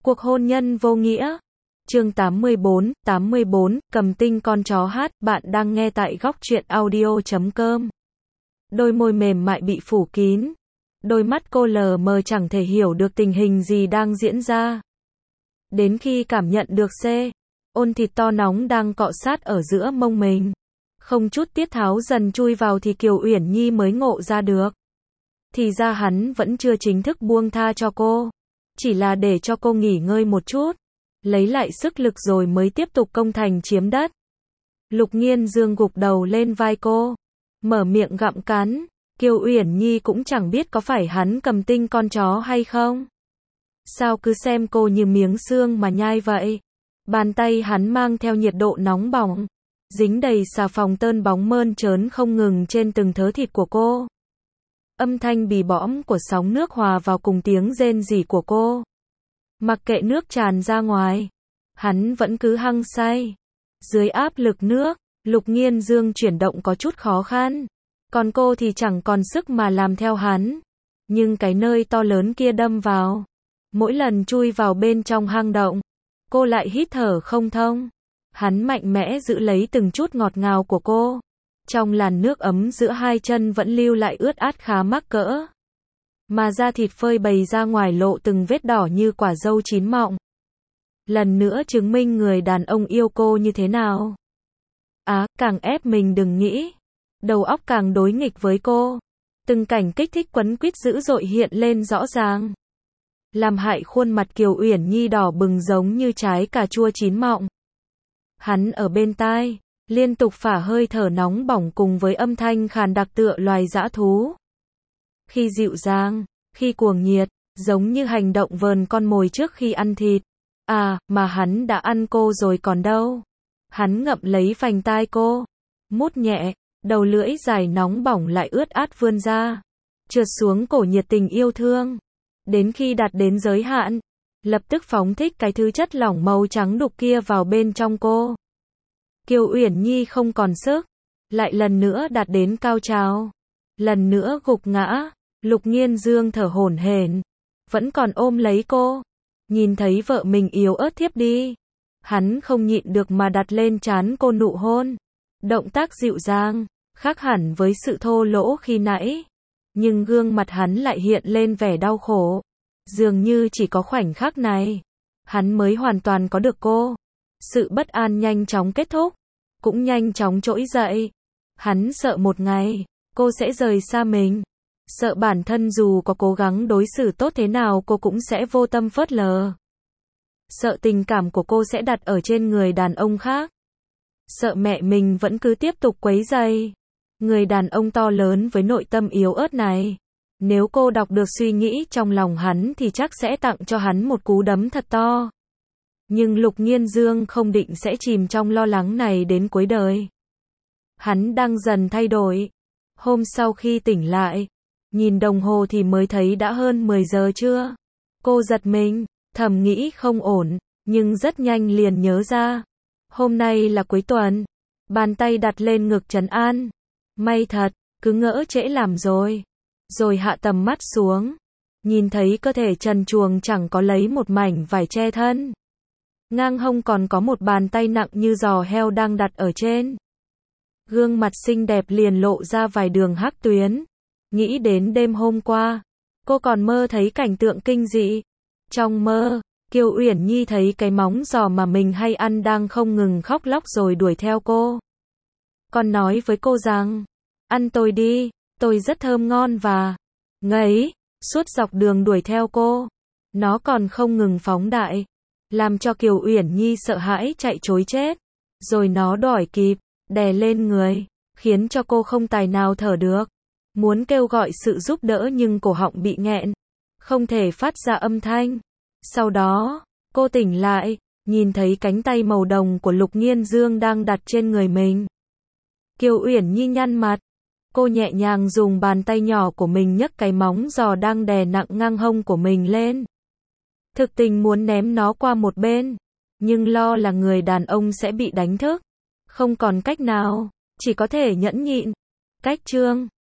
Cuộc hôn nhân vô nghĩa. Chương 84, cầm tinh con chó hát, bạn đang nghe tại góc truyện audio.com. Đôi môi mềm mại bị phủ kín. Đôi mắt cô lờ mờ chẳng thể hiểu được tình hình gì đang diễn ra. Đến khi cảm nhận được ôn thịt to nóng đang cọ sát ở giữa mông mình. Không chút tiết tháo dần chui vào thì Kiều Uyển Nhi mới ngộ ra được. Thì ra hắn vẫn chưa chính thức buông tha cho cô. Chỉ là để cho cô nghỉ ngơi một chút. Lấy lại sức lực rồi mới tiếp tục công thành chiếm đất. Lục Nghiên Dương gục đầu lên vai cô. Mở miệng gặm cắn. Kiều Uyển Nhi cũng chẳng biết có phải hắn cầm tinh con chó hay không. Sao cứ xem cô như miếng xương mà nhai vậy. Bàn tay hắn mang theo nhiệt độ nóng bỏng. Dính đầy xà phòng tơn bóng mơn trớn không ngừng trên từng thớ thịt của cô. Âm thanh bì bõm của sóng nước hòa vào cùng tiếng rên rỉ của cô. Mặc kệ nước tràn ra ngoài, hắn vẫn cứ hăng say. Dưới áp lực nước, Lục Nghiên Dương chuyển động có chút khó khăn. Còn cô thì chẳng còn sức mà làm theo hắn. Nhưng cái nơi to lớn kia đâm vào. Mỗi lần chui vào bên trong hang động, cô lại hít thở không thông. Hắn mạnh mẽ giữ lấy từng chút ngọt ngào của cô. Trong làn nước ấm giữa hai chân vẫn lưu lại ướt át khá mắc cỡ. Mà da thịt phơi bày ra ngoài lộ từng vết đỏ như quả dâu chín mọng. Lần nữa chứng minh người đàn ông yêu cô như thế nào. Càng ép mình đừng nghĩ. Đầu óc càng đối nghịch với cô. Từng cảnh kích thích quấn quýt dữ dội hiện lên rõ ràng. Làm hại khuôn mặt Kiều Uyển Nhi đỏ bừng giống như trái cà chua chín mọng. Hắn ở bên tai, liên tục phả hơi thở nóng bỏng cùng với âm thanh khàn đặc tựa loài dã thú. Khi dịu dàng, khi cuồng nhiệt, giống như hành động vờn con mồi trước khi ăn thịt. Mà hắn đã ăn cô rồi còn đâu. Hắn ngậm lấy phành tai cô, mút nhẹ, đầu lưỡi dài nóng bỏng lại ướt át vươn ra, trượt xuống cổ nhiệt tình yêu thương. Đến khi đạt đến giới hạn, lập tức phóng thích cái thứ chất lỏng màu trắng đục kia vào bên trong cô. Kiều Uyển Nhi không còn sức, lại lần nữa đạt đến cao trào. Lần nữa gục ngã, Lục Nghiên Dương thở hổn hển, vẫn còn ôm lấy cô. Nhìn thấy vợ mình yếu ớt thiếp đi, hắn không nhịn được mà đặt lên trán cô nụ hôn. Động tác dịu dàng, khác hẳn với sự thô lỗ khi nãy. Nhưng gương mặt hắn lại hiện lên vẻ đau khổ. Dường như chỉ có khoảnh khắc này, hắn mới hoàn toàn có được cô. Sự bất an nhanh chóng kết thúc, cũng nhanh chóng trỗi dậy. Hắn sợ một ngày, cô sẽ rời xa mình. Sợ bản thân dù có cố gắng đối xử tốt thế nào cô cũng sẽ vô tâm phớt lờ. Sợ tình cảm của cô sẽ đặt ở trên người đàn ông khác. Sợ mẹ mình vẫn cứ tiếp tục quấy rầy. Người đàn ông to lớn với nội tâm yếu ớt này. Nếu cô đọc được suy nghĩ trong lòng hắn thì chắc sẽ tặng cho hắn một cú đấm thật to. Nhưng Lục Nghiên Dương không định sẽ chìm trong lo lắng này đến cuối đời. Hắn đang dần thay đổi. Hôm sau khi tỉnh lại, nhìn đồng hồ thì mới thấy đã hơn 10 giờ trưa. Cô giật mình, thầm nghĩ không ổn, nhưng rất nhanh liền nhớ ra. Hôm nay là cuối tuần. Bàn tay đặt lên ngực trấn an. May thật, cứ ngỡ trễ làm rồi. Rồi hạ tầm mắt xuống. Nhìn thấy cơ thể trần truồng chẳng có lấy một mảnh vải che thân. Ngang hông còn có một bàn tay nặng như giò heo đang đặt ở trên. Gương mặt xinh đẹp liền lộ ra vài đường hắc tuyến. Nghĩ đến đêm hôm qua, cô còn mơ thấy cảnh tượng kinh dị. Trong mơ, Kiều Uyển Nhi thấy cái móng giò mà mình hay ăn đang không ngừng khóc lóc rồi đuổi theo cô. Còn nói với cô rằng, ăn tôi đi, tôi rất thơm ngon và ngấy. Suốt dọc đường đuổi theo cô, nó còn không ngừng phóng đại, làm cho Kiều Uyển Nhi sợ hãi chạy trối chết. Rồi nó đuổi kịp, đè lên người, khiến cho cô không tài nào thở được. Muốn kêu gọi sự giúp đỡ nhưng cổ họng bị nghẹn, không thể phát ra âm thanh. Sau đó, cô tỉnh lại, nhìn thấy cánh tay màu đồng của Lục Nghiên Dương đang đặt trên người mình. Kiều Uyển Nhi nhăn mặt, cô nhẹ nhàng dùng bàn tay nhỏ của mình nhấc cái móng giò đang đè nặng ngang hông của mình lên. Thực tình muốn ném nó qua một bên, nhưng lo là người đàn ông sẽ bị đánh thức. Không còn cách nào, chỉ có thể nhẫn nhịn. Cách chương